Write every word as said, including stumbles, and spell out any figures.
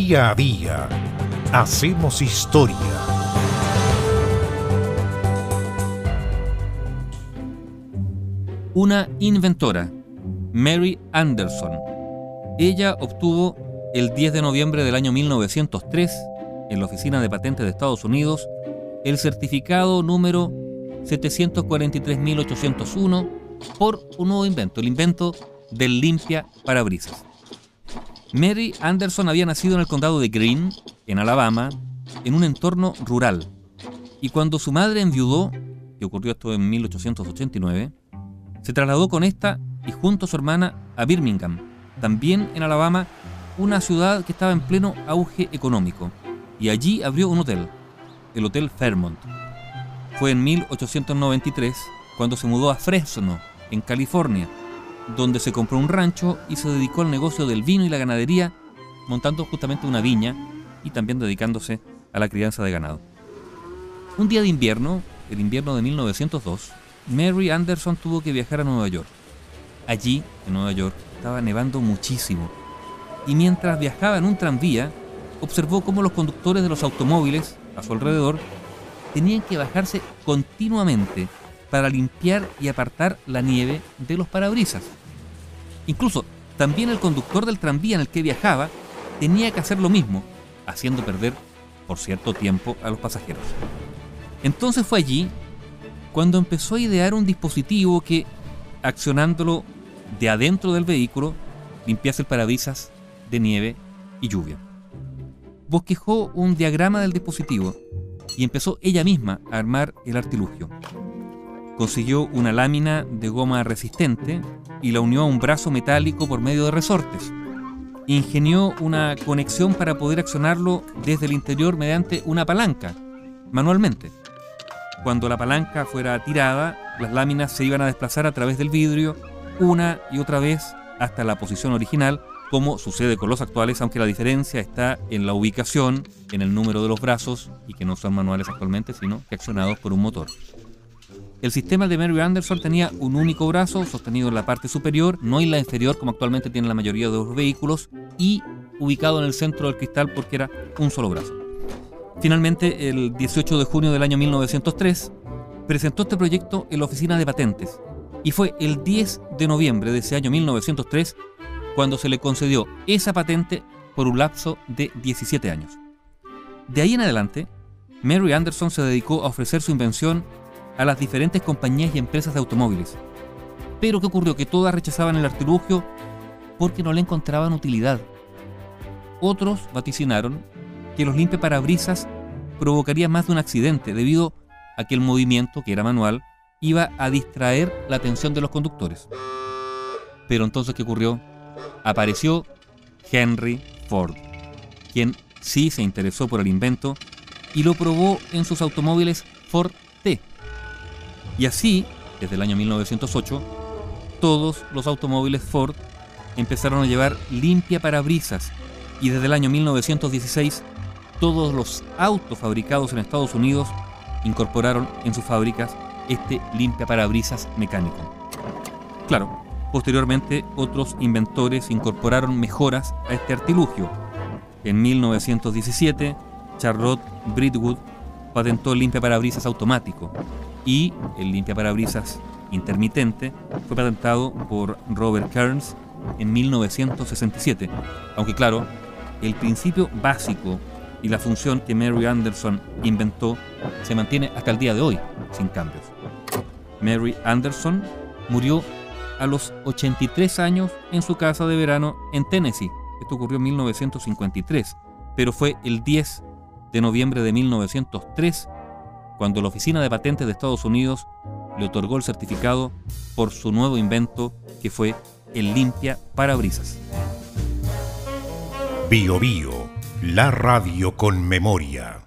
Día a día hacemos historia. Una inventora, Mary Anderson. Ella obtuvo el diez de noviembre del año mil novecientos tres, en la Oficina de Patentes de Estados Unidos, el certificado número setecientos cuarenta y tres mil ochocientos uno por un nuevo invento, el invento del limpia parabrisas. Mary Anderson había nacido en el condado de Greene, en Alabama, en un entorno rural. Y cuando su madre enviudó, que ocurrió esto en mil ochocientos ochenta y nueve, se trasladó con esta y junto a su hermana a Birmingham, también en Alabama, una ciudad que estaba en pleno auge económico. Y allí abrió un hotel, el Hotel Fairmont. Fue en mil ochocientos noventa y tres cuando se mudó a Fresno, en California, donde se compró un rancho y se dedicó al negocio del vino y la ganadería, montando justamente una viña y también dedicándose a la crianza de ganado. Un día de invierno, el invierno de mil novecientos dos, Mary Anderson tuvo que viajar a Nueva York. Allí, en Nueva York, estaba nevando muchísimo, y mientras viajaba en un tranvía, observó cómo los conductores de los automóviles a su alrededor tenían que bajarse continuamente para limpiar y apartar la nieve de los parabrisas. Incluso, también el conductor del tranvía en el que viajaba tenía que hacer lo mismo, haciendo perder por cierto tiempo a los pasajeros. Entonces fue allí cuando empezó a idear un dispositivo que, accionándolo de adentro del vehículo, limpiase el parabrisas de nieve y lluvia. Bosquejó un diagrama del dispositivo y empezó ella misma a armar el artilugio. Consiguió una lámina de goma resistente y la unió a un brazo metálico por medio de resortes. Ingenió una conexión para poder accionarlo desde el interior mediante una palanca, manualmente. Cuando la palanca fuera tirada, las láminas se iban a desplazar a través del vidrio una y otra vez hasta la posición original, como sucede con los actuales, aunque la diferencia está en la ubicación, en el número de los brazos, y que no son manuales actualmente, sino que accionados por un motor. El sistema de Mary Anderson tenía un único brazo sostenido en la parte superior, no en la inferior como actualmente tienen la mayoría de los vehículos, y ubicado en el centro del cristal porque era un solo brazo. Finalmente, el dieciocho de junio del año mil novecientos tres, presentó este proyecto en la Oficina de Patentes, y fue el diez de noviembre de ese año mil novecientos tres cuando se le concedió esa patente por un lapso de diecisiete años. De ahí en adelante, Mary Anderson se dedicó a ofrecer su invención a las diferentes compañías y empresas de automóviles. Pero ¿qué ocurrió? Que todas rechazaban el artilugio porque no le encontraban utilidad. Otros vaticinaron que los limpiaparabrisas provocarían más de un accidente debido a que el movimiento, que era manual, iba a distraer la atención de los conductores. Pero entonces, ¿qué ocurrió? Apareció Henry Ford, quien sí se interesó por el invento y lo probó en sus automóviles Ford T. Y así, desde el año mil novecientos ocho, todos los automóviles Ford empezaron a llevar limpiaparabrisas, y desde el año mil novecientos dieciséis todos los autos fabricados en Estados Unidos incorporaron en sus fábricas este limpiaparabrisas mecánico. Claro, posteriormente otros inventores incorporaron mejoras a este artilugio. En mil novecientos diecisiete, Charlotte Bridgewood patentó el limpiaparabrisas automático, y el limpiaparabrisas intermitente fue patentado por Robert Kearns en mil novecientos sesenta y siete, aunque claro, el principio básico y la función que Mary Anderson inventó se mantiene hasta el día de hoy, sin cambios. Mary Anderson murió a los ochenta y tres años en su casa de verano en Tennessee. Esto ocurrió en mil novecientos cincuenta y tres, pero fue el diez de noviembre de mil novecientos tres cuando la Oficina de Patentes de Estados Unidos le otorgó el certificado por su nuevo invento, que fue el limpia parabrisas. Bio Bio, la radio con memoria.